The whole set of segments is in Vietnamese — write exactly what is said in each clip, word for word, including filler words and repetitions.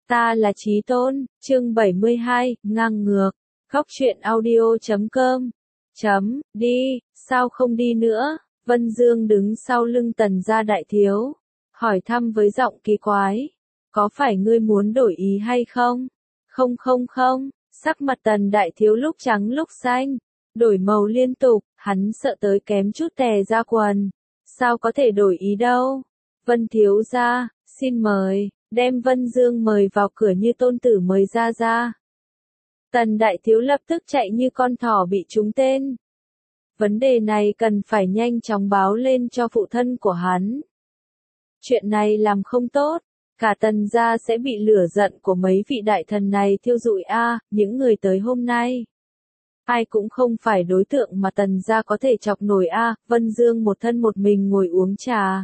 Ta là Chí Tôn, chương bảy mươi hai, ngang ngược. Góc truyện audio chấm com. Chấm, đi, sao không đi nữa? Vân Dương đứng sau lưng Tần gia đại thiếu, hỏi thăm với giọng kỳ quái. Có phải ngươi muốn đổi ý hay không? Không không không, sắc mặt Tần đại thiếu lúc trắng lúc xanh, đổi màu liên tục, hắn sợ tới kém chút tè ra quần. Sao có thể đổi ý đâu? Vân thiếu gia, xin mời, đem Vân Dương mời vào cửa như tôn tử mời ra ra. Tần đại thiếu lập tức chạy như con thỏ bị trúng tên. Vấn đề này cần phải nhanh chóng báo lên cho phụ thân của hắn. Chuyện này làm không tốt, cả Tần gia sẽ bị lửa giận của mấy vị đại thần này thiêu rụi a. À, những người tới hôm nay, ai cũng không phải đối tượng mà Tần gia có thể chọc nổi a. À, Vân Dương một thân một mình ngồi uống trà.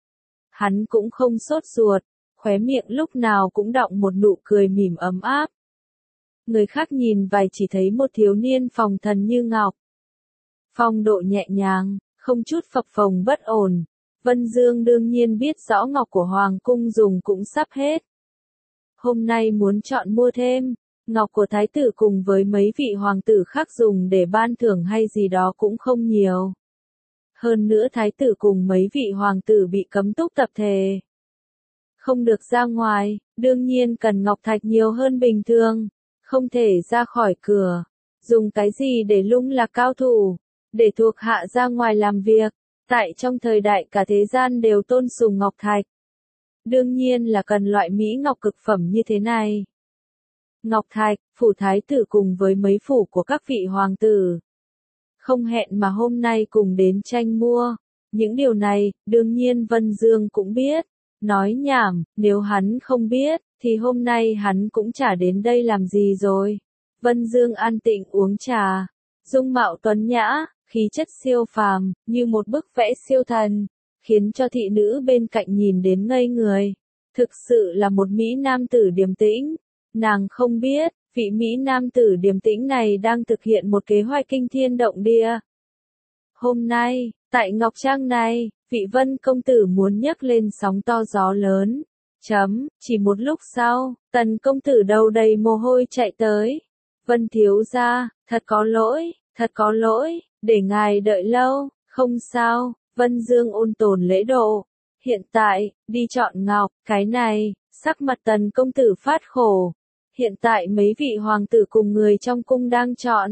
Hắn cũng không sốt ruột, khóe miệng lúc nào cũng đọng một nụ cười mỉm ấm áp. Người khác nhìn vài chỉ thấy một thiếu niên phòng thần như ngọc. Phong độ nhẹ nhàng, không chút phập phồng bất ổn. Vân Dương đương nhiên biết rõ ngọc của Hoàng cung dùng cũng sắp hết. Hôm nay muốn chọn mua thêm, ngọc của Thái tử cùng với mấy vị hoàng tử khác dùng để ban thưởng hay gì đó cũng không nhiều. Hơn nữa Thái tử cùng mấy vị hoàng tử bị cấm túc tập thể, không được ra ngoài, đương nhiên cần ngọc thạch nhiều hơn bình thường, không thể ra khỏi cửa. Dùng cái gì để lung lạc cao thủ, để thuộc hạ ra ngoài làm việc, tại trong thời đại cả thế gian đều tôn sùng ngọc thạch. Đương nhiên là cần loại mỹ ngọc cực phẩm như thế này. Ngọc thạch, phủ thái tử cùng với mấy phủ của các vị hoàng tử, không hẹn mà hôm nay cùng đến tranh mua. Những điều này, đương nhiên Vân Dương cũng biết. Nói nhảm, nếu hắn không biết, thì hôm nay hắn cũng chả đến đây làm gì rồi. Vân Dương an tịnh uống trà, dung mạo tuấn nhã, khí chất siêu phàm, như một bức vẽ siêu thần, khiến cho thị nữ bên cạnh nhìn đến ngây người. Thực sự là một mỹ nam tử điềm tĩnh. Nàng không biết, vị mỹ nam tử điềm tĩnh này đang thực hiện một kế hoạch kinh thiên động địa. Hôm nay, tại Ngọc Trang này, vị Vân công tử muốn nhấc lên sóng to gió lớn. Chấm, chỉ một lúc sau, Tần công tử đầu đầy mồ hôi chạy tới. Vân thiếu gia, thật có lỗi, thật có lỗi, để ngài đợi lâu. Không sao, Vân Dương ôn tồn lễ độ. Hiện tại, đi chọn ngọc, cái này, sắc mặt Tần công tử phát khổ. Hiện tại mấy vị hoàng tử cùng người trong cung đang chọn.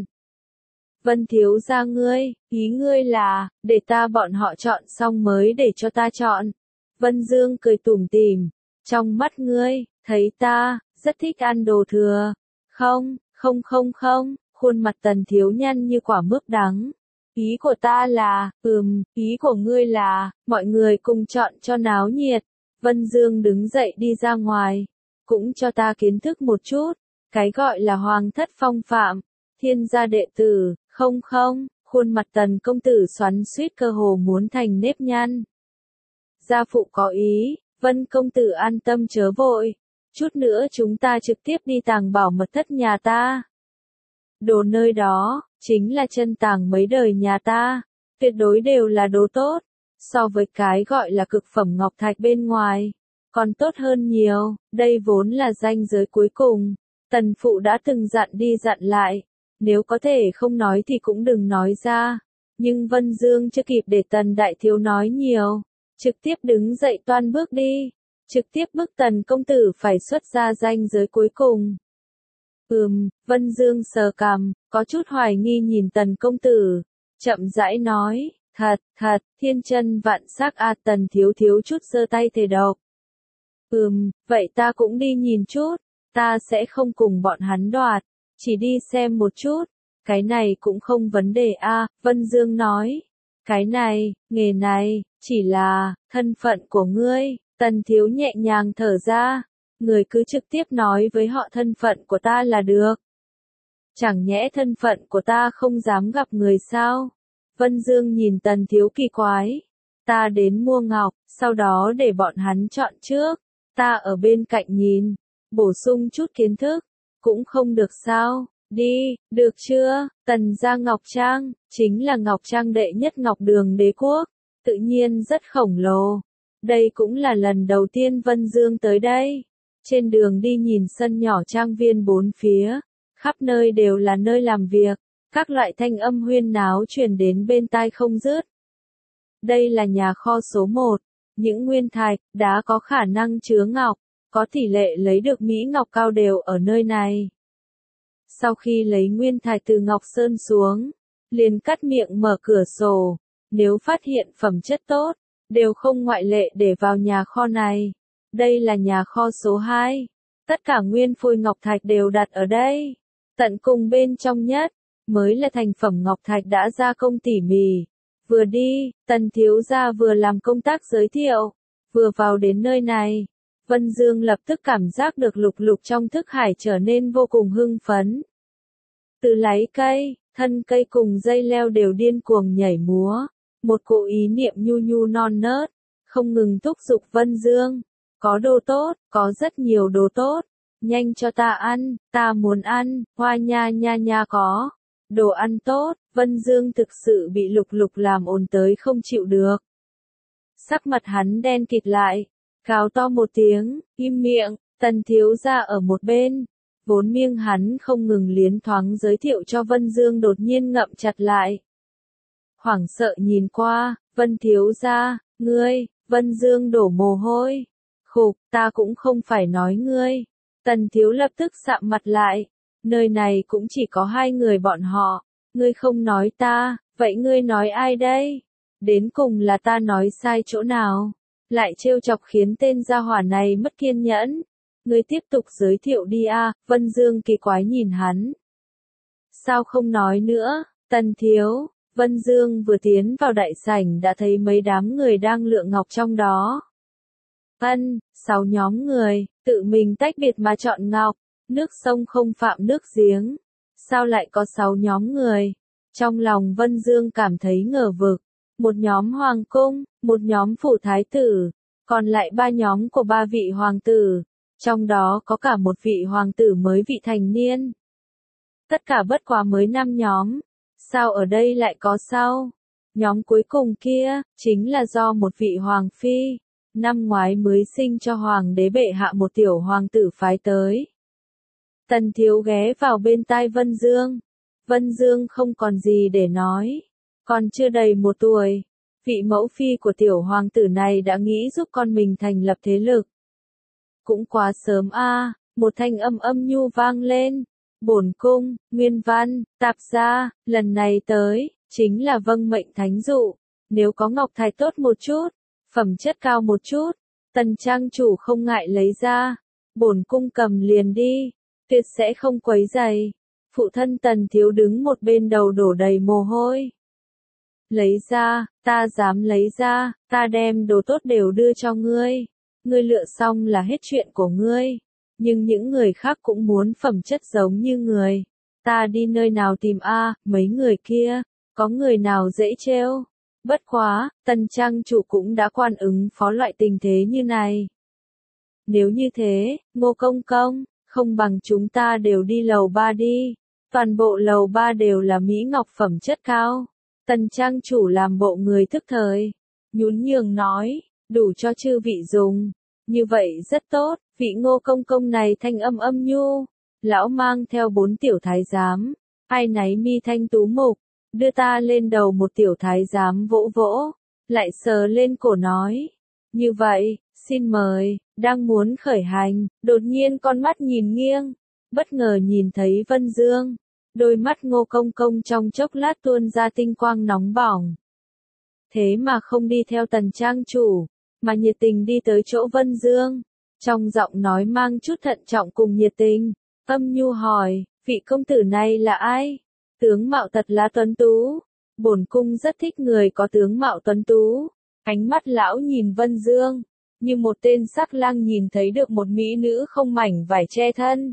Vân thiếu gia ngươi, ý ngươi là, để ta bọn họ chọn xong mới để cho ta chọn. Vân Dương cười tủm tỉm, trong mắt ngươi, thấy ta, rất thích ăn đồ thừa. Không, không không không, khuôn mặt Tần thiếu nhăn như quả mướp đắng. Ý của ta là, ừm, ý của ngươi là, mọi người cùng chọn cho náo nhiệt. Vân Dương đứng dậy đi ra ngoài, cũng cho ta kiến thức một chút, cái gọi là hoàng thất phong phạm, thiên gia đệ tử. Không không, khuôn mặt Tần công tử xoắn xuýt cơ hồ muốn thành nếp nhăn. Gia phụ có ý, Vân công tử an tâm chớ vội, chút nữa chúng ta trực tiếp đi tàng bảo mật thất nhà ta. Đồ nơi đó, chính là chân tàng mấy đời nhà ta, tuyệt đối đều là đồ tốt, so với cái gọi là cực phẩm ngọc thạch bên ngoài, còn tốt hơn nhiều, đây vốn là ranh giới cuối cùng. Tần phụ đã từng dặn đi dặn lại. Nếu có thể không nói thì cũng đừng nói ra. Nhưng Vân Dương chưa kịp để Tần đại thiếu nói nhiều, trực tiếp đứng dậy toan bước đi, trực tiếp bức Tần công tử phải xuất ra ranh giới cuối cùng. Ừm, Vân Dương sờ cằm, có chút hoài nghi nhìn Tần công tử, chậm rãi nói, thật, thật, thiên chân vạn sắc a. Tần thiếu thiếu chút giơ tay thề độc. Ừm, vậy ta cũng đi nhìn chút, ta sẽ không cùng bọn hắn đoạt. Chỉ đi xem một chút, cái này cũng không vấn đề a. À, Vân Dương nói, cái này, nghề này, chỉ là, thân phận của ngươi. Tần thiếu nhẹ nhàng thở ra, người cứ trực tiếp nói với họ thân phận của ta là được. Chẳng nhẽ thân phận của ta không dám gặp người sao? Vân Dương nhìn Tần thiếu kỳ quái, ta đến mua ngọc, sau đó để bọn hắn chọn trước, ta ở bên cạnh nhìn, bổ sung chút kiến thức. Cũng không được sao, đi, được chưa? Tần gia Ngọc Trang, chính là Ngọc Trang đệ nhất Ngọc Đường đế quốc, tự nhiên rất khổng lồ. Đây cũng là lần đầu tiên Vân Dương tới đây. Trên đường đi nhìn sân nhỏ trang viên bốn phía, khắp nơi đều là nơi làm việc, các loại thanh âm huyên náo truyền đến bên tai không dứt. Đây là nhà kho số một, những nguyên thạch, đá có khả năng chứa ngọc, có tỷ lệ lấy được mỹ ngọc cao đều ở nơi này. Sau khi lấy nguyên thạch từ Ngọc Sơn xuống, liền cắt miệng mở cửa sổ, nếu phát hiện phẩm chất tốt, đều không ngoại lệ để vào nhà kho này. Đây là nhà kho số hai, tất cả nguyên phôi ngọc thạch đều đặt ở đây. Tận cùng bên trong nhất, mới là thành phẩm ngọc thạch đã gia công tỉ mỉ. Vừa đi, Tần thiếu gia vừa làm công tác giới thiệu, vừa vào đến nơi này. Vân Dương lập tức cảm giác được lục lục trong thức hải trở nên vô cùng hưng phấn. Từ láy cây, thân cây cùng dây leo đều điên cuồng nhảy múa, một cỗ ý niệm nhu nhu non nớt, không ngừng thúc giục Vân Dương. Có đồ tốt, có rất nhiều đồ tốt, nhanh cho ta ăn, ta muốn ăn, hoa nha nha nha có. Đồ ăn tốt, Vân Dương thực sự bị lục lục làm ồn tới không chịu được. Sắc mặt hắn đen kịt lại, gào to một tiếng, im miệng. Tần thiếu gia ở một bên, vốn miệng hắn không ngừng liến thoáng giới thiệu cho Vân Dương đột nhiên ngậm chặt lại. Hoảng sợ nhìn qua, Vân thiếu gia, ngươi, Vân Dương đổ mồ hôi. Khục, ta cũng không phải nói ngươi. Tần thiếu lập tức sạm mặt lại, nơi này cũng chỉ có hai người bọn họ, ngươi không nói ta, vậy ngươi nói ai đây? Đến cùng là ta nói sai chỗ nào? Lại trêu chọc khiến tên gia hỏa này mất kiên nhẫn. Ngươi tiếp tục giới thiệu đi a. Vân Dương kỳ quái nhìn hắn. Sao không nói nữa, Tần thiếu? Vân Dương vừa tiến vào đại sảnh đã thấy mấy đám người đang lựa ngọc trong đó. Ân, sáu nhóm người, tự mình tách biệt mà chọn ngọc, nước sông không phạm nước giếng. Sao lại có sáu nhóm người? Trong lòng Vân Dương cảm thấy ngờ vực. Một nhóm hoàng cung, một nhóm phủ thái tử, còn lại ba nhóm của ba vị hoàng tử. Trong đó có cả một vị hoàng tử mới vị thành niên. Tất cả bất quá mới năm nhóm. Sao ở đây lại có sau? Nhóm cuối cùng kia, chính là do một vị hoàng phi, năm ngoái mới sinh cho hoàng đế bệ hạ một tiểu hoàng tử phái tới. Tần thiếu ghé vào bên tai Vân Dương. Vân Dương không còn gì để nói. Còn chưa đầy một tuổi, vị mẫu phi của tiểu hoàng tử này đã nghĩ giúp con mình thành lập thế lực. Cũng quá sớm a. À, một thanh âm âm nhu vang lên. Bổn cung, Nguyên Văn, Tạp gia, lần này tới, chính là vâng mệnh thánh dụ. Nếu có ngọc thạch tốt một chút, phẩm chất cao một chút, Tần trang chủ không ngại lấy ra. Bổn cung cầm liền đi, tuyệt sẽ không quấy rầy. Phụ thân Tần thiếu đứng một bên đầu đổ đầy mồ hôi. Lấy ra, ta dám lấy ra, ta đem đồ tốt đều đưa cho ngươi. Ngươi lựa xong là hết chuyện của ngươi. Nhưng những người khác cũng muốn phẩm chất giống như người. Ta đi nơi nào tìm a? À, mấy người kia, có người nào dễ trêu? Bất quá, Tần trang chủ cũng đã quan ứng phó loại tình thế như này. Nếu như thế, Ngô công công, không bằng chúng ta đều đi lầu ba đi. Toàn bộ lầu ba đều là mỹ ngọc phẩm chất cao. Tần trang chủ làm bộ người thức thời, nhún nhường nói, đủ cho chư vị dùng. Như vậy rất tốt, vị Ngô công công này thanh âm âm nhu. Lão mang theo bốn tiểu thái giám, ai nấy mi thanh tú mục, đưa ta lên đầu một tiểu thái giám vỗ vỗ, lại sờ lên cổ nói. Như vậy, xin mời, đang muốn khởi hành, đột nhiên con mắt nhìn nghiêng, bất ngờ nhìn thấy Vân Dương. Đôi mắt Ngô công công trong chốc lát tuôn ra tinh quang nóng bỏng. Thế mà không đi theo Tần trang chủ, mà nhiệt tình đi tới chỗ Vân Dương. Trong giọng nói mang chút thận trọng cùng nhiệt tình, âm nhu hỏi, vị công tử này là ai? Tướng mạo thật là tuấn tú. Bổn cung rất thích người có tướng mạo tuấn tú. Ánh mắt lão nhìn Vân Dương, như một tên sắc lang nhìn thấy được một mỹ nữ không mảnh vải che thân.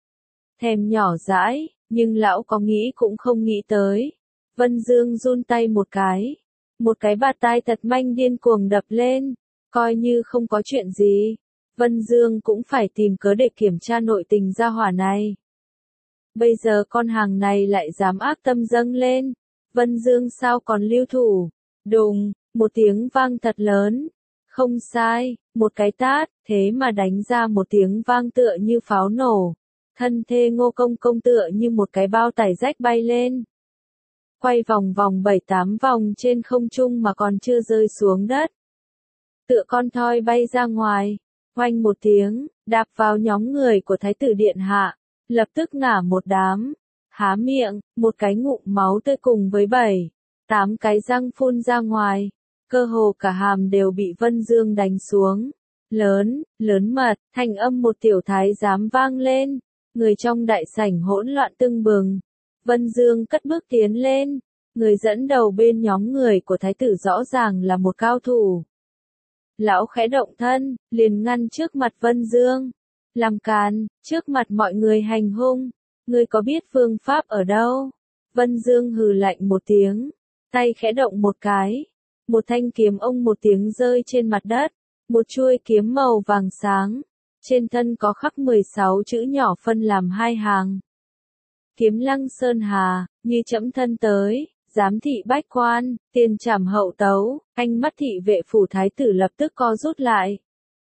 Thèm nhỏ dãi, nhưng lão có nghĩ cũng không nghĩ tới. Vân Dương run tay một cái. Một cái bạt tai thật manh điên cuồng đập lên. Coi như không có chuyện gì. Vân Dương cũng phải tìm cớ để kiểm tra nội tình gia hỏa này. Bây giờ con hàng này lại dám ác tâm dâng lên. Vân Dương sao còn lưu thủ. Đùng, một tiếng vang thật lớn. Không sai, một cái tát, thế mà đánh ra một tiếng vang tựa như pháo nổ. Thân thê Ngô Công Công tựa như một cái bao tải rách bay lên. Quay vòng vòng bảy tám vòng trên không trung mà còn chưa rơi xuống đất. Tựa con thoi bay ra ngoài, oanh một tiếng, đạp vào nhóm người của Thái tử Điện Hạ, lập tức ngã một đám. Há miệng, một cái ngụm máu tươi cùng với bảy, tám cái răng phun ra ngoài. Cơ hồ cả hàm đều bị Vân Dương đánh xuống. Lớn, lớn mật, thanh âm một tiểu thái giám vang lên. Người trong đại sảnh hỗn loạn tưng bừng. Vân Dương cất bước tiến lên. Người dẫn đầu bên nhóm người của thái tử rõ ràng là một cao thủ. Lão khẽ động thân, liền ngăn trước mặt Vân Dương. Làm càn, trước mặt mọi người hành hung. Ngươi có biết phương pháp ở đâu? Vân Dương hừ lạnh một tiếng. Tay khẽ động một cái. Một thanh kiếm ông một tiếng rơi trên mặt đất. Một chuôi kiếm màu vàng sáng. Trên thân có khắc mười sáu chữ nhỏ phân làm hai hàng. Kiếm Lăng Sơn Hà, như trẫm thân tới, giám thị bách quan, tiền trảm hậu tấu, ánh mắt thị vệ phủ thái tử lập tức co rút lại.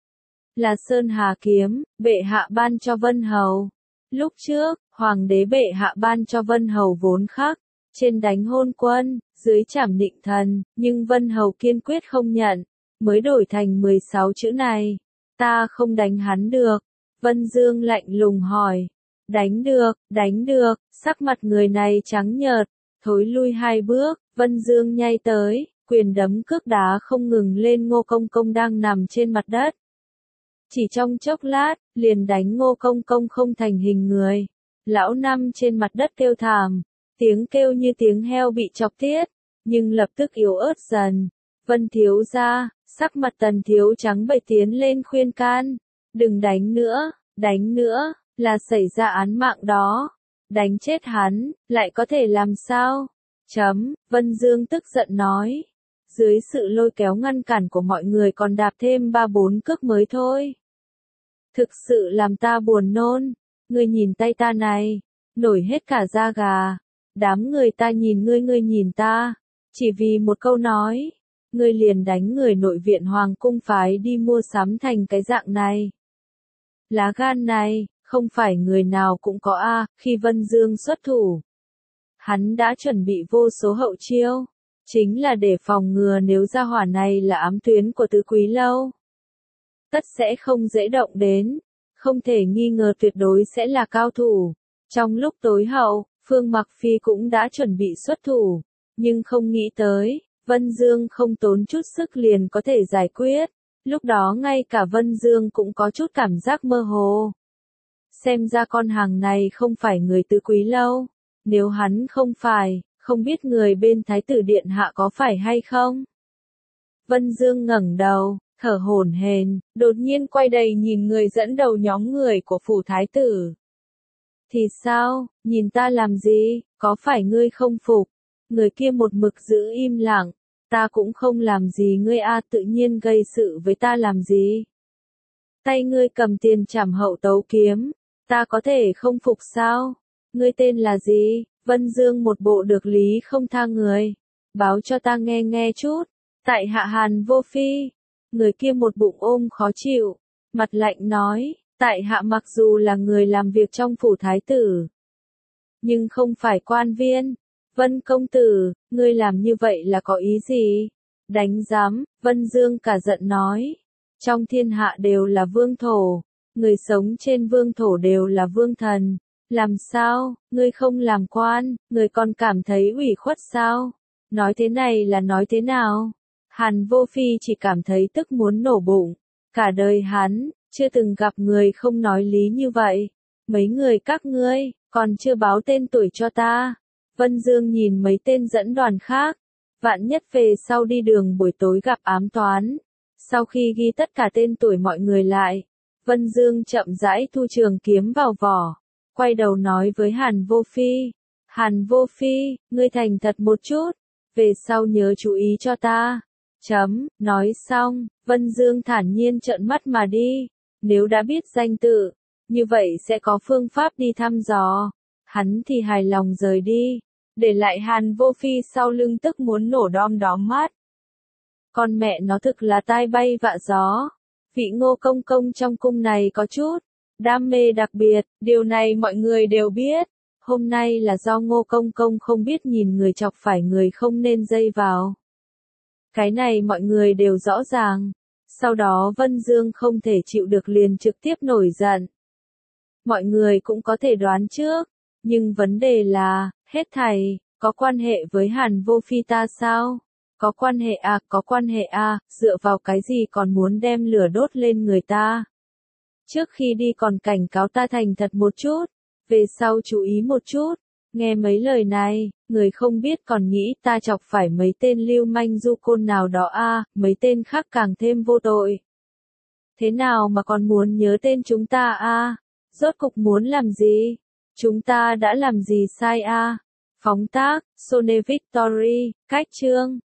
Là Sơn Hà kiếm, bệ hạ ban cho Vân Hầu. Lúc trước, hoàng đế bệ hạ ban cho Vân Hầu vốn khắc, trên đánh hôn quân, dưới trảm định thần, nhưng Vân Hầu kiên quyết không nhận, mới đổi thành mười sáu chữ này. Ta không đánh hắn được. Vân Dương lạnh lùng hỏi. Đánh được, đánh được, sắc mặt người này trắng nhợt, thối lui hai bước, Vân Dương nhay tới, quyền đấm cước đá không ngừng lên Ngô Công Công đang nằm trên mặt đất. Chỉ trong chốc lát, liền đánh Ngô Công Công không thành hình người. Lão năm trên mặt đất kêu thảm, tiếng kêu như tiếng heo bị chọc tiết, nhưng lập tức yếu ớt dần. Vân thiếu gia, sắc mặt Tần thiếu trắng bệch tiến lên khuyên can, đừng đánh nữa, đánh nữa, là xảy ra án mạng đó. Đánh chết hắn, lại có thể làm sao? Chấm, Vân Dương tức giận nói. Dưới sự lôi kéo ngăn cản của mọi người còn đạp thêm ba bốn cước mới thôi. Thực sự làm ta buồn nôn. Ngươi nhìn tay ta này, nổi hết cả da gà. Đám người ta nhìn ngươi, ngươi nhìn ta, chỉ vì một câu nói, ngươi liền đánh người nội viện hoàng cung phái đi mua sắm thành cái dạng này. Lá gan này, không phải người nào cũng có a. À, khi Vân Dương xuất thủ, hắn đã chuẩn bị vô số hậu chiêu, chính là để phòng ngừa nếu gia hỏa này là ám tuyến của Tứ Quý Lâu, tất sẽ không dễ động đến, không thể nghi ngờ tuyệt đối sẽ là cao thủ. Trong lúc tối hậu, Phương Mặc Phi cũng đã chuẩn bị xuất thủ, nhưng không nghĩ tới, Vân Dương không tốn chút sức liền có thể giải quyết. Lúc đó ngay cả Vân Dương cũng có chút cảm giác mơ hồ. Xem ra con hàng này không phải người Tứ Quý Lâu. Nếu hắn không phải, không biết người bên Thái tử Điện Hạ có phải hay không? Vân Dương ngẩng đầu, thở hổn hển, đột nhiên quay đầy nhìn người dẫn đầu nhóm người của phủ Thái tử. Thì sao, nhìn ta làm gì, có phải ngươi không phục? Người kia một mực giữ im lặng. Ta cũng không làm gì ngươi a, tự nhiên gây sự với ta làm gì? Tay ngươi cầm tiền trảm hậu tấu kiếm, ta có thể không phục sao? Ngươi tên là gì? Vân Dương một bộ được lý không tha người. Báo cho ta nghe nghe chút. Tại hạ Hàn Vô Phi. Người kia một bụng ôm khó chịu, mặt lạnh nói, tại hạ mặc dù là người làm việc trong phủ thái tử, nhưng không phải quan viên. Vân công tử, ngươi làm như vậy là có ý gì? Đánh giám, Vân Dương cả giận nói. Trong thiên hạ đều là vương thổ, người sống trên vương thổ đều là vương thần. Làm sao, ngươi không làm quan, ngươi còn cảm thấy ủy khuất sao? Nói thế này là nói thế nào? Hàn Vô Phi chỉ cảm thấy tức muốn nổ bụng. Cả đời hắn, chưa từng gặp người không nói lý như vậy. Mấy người các ngươi, còn chưa báo tên tuổi cho ta. Vân Dương nhìn mấy tên dẫn đoàn khác. Vạn nhất về sau đi đường buổi tối gặp ám toán. Sau khi ghi tất cả tên tuổi mọi người lại, Vân Dương chậm rãi thu trường kiếm vào vỏ. Quay đầu nói với Hàn Vô Phi. Hàn Vô Phi, ngươi thành thật một chút. Về sau nhớ chú ý cho ta. Chấm, nói xong, Vân Dương thản nhiên trợn mắt mà đi. Nếu đã biết danh tự, như vậy sẽ có phương pháp đi thăm dò. Hắn thì hài lòng rời đi, để lại Hàn Vô Phi sau lưng tức muốn nổ đom đóm mắt. Con mẹ nó thực là tai bay vạ gió. Vị Ngô công công trong cung này có chút đam mê đặc biệt, điều này mọi người đều biết. Hôm nay là do Ngô công công không biết nhìn người chọc phải người không nên dây vào. Cái này mọi người đều rõ ràng. Sau đó Vân Dương không thể chịu được liền trực tiếp nổi giận. Mọi người cũng có thể đoán trước, nhưng vấn đề là, hết thảy, có quan hệ với Hàn Vô Phi ta sao? Có quan hệ à, có quan hệ à, dựa vào cái gì còn muốn đem lửa đốt lên người ta? Trước khi đi còn cảnh cáo ta thành thật một chút, về sau chú ý một chút. Nghe mấy lời này, người không biết còn nghĩ ta chọc phải mấy tên lưu manh du côn nào đó a, mấy tên khác càng thêm vô tội. Thế nào mà còn muốn nhớ tên chúng ta a? Rốt cục muốn làm gì? Chúng ta đã làm gì sai a? Phóng tác, Sone Victory, cách chương.